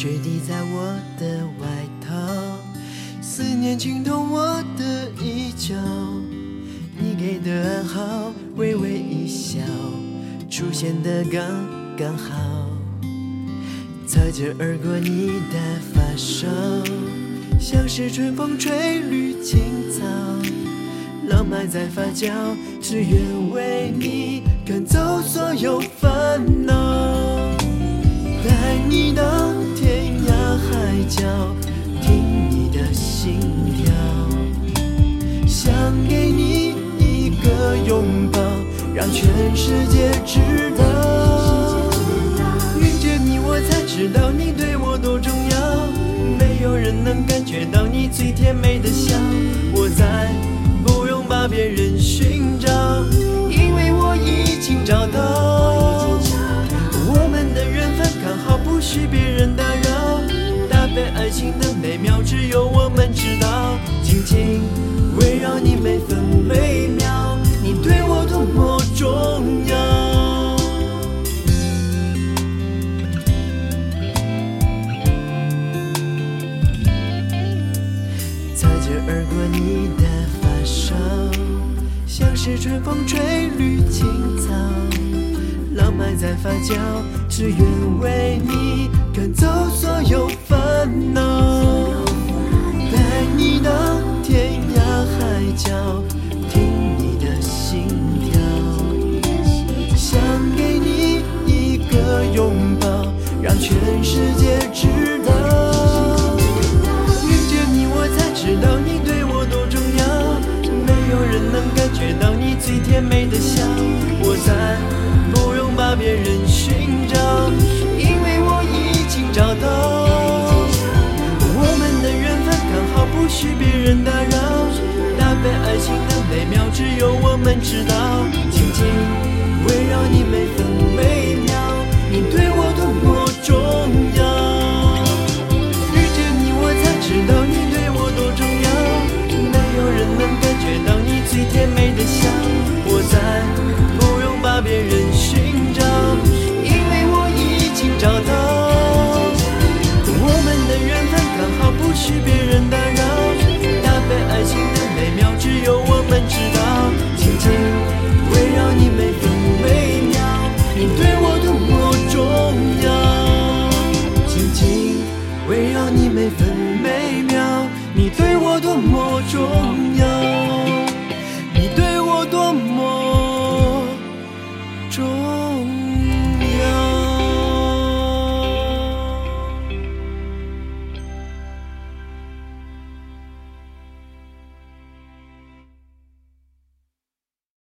雪滴在我的外套，思念浸透我的衣角，你给的暗号，微微一笑，出现的刚刚好，擦肩而过你的发梢，像是春风吹绿青草，浪漫在发酵，只愿为你赶走所有烦恼，带你到天涯海角，听你的心跳，想给你一个拥抱，让全世界知道，遇见你我才知道你对我多重要，没有人能感觉到你最甜美的笑，我再不用把别人寻找，因为我已经找到，我们的缘分刚好不许别人打扰，搭配爱情的美妙只有我们知道，紧紧围绕你每分每秒，你对我多么重要。擦肩而过你的发梢，像是春风吹绿青草，浪漫在发酵，只愿为你赶走所有烦恼，带你到天涯海角，听你的心跳，想给你一个拥抱，让全世界知道，遇见你我才知道你对我多重要，没有人能感觉到你最甜美的笑，我再不用把别人寻找，因为我已经找到，我们的缘分刚好不许别人打扰，搭配爱情的美妙只有我们知道，紧紧围绕你每分每秒，你对我多么重要，遇见你我才知道你对我多重要，没有人能感觉到你最甜美的笑，我再不用把别人寻找，因为我已经找到，我们的缘分刚好不许别人打扰，搭配爱情的美妙只有我们知道，紧紧围绕你每分每秒，你对我多么重要，紧紧围绕你每分每秒，你对我多么重要，你对我多么重要。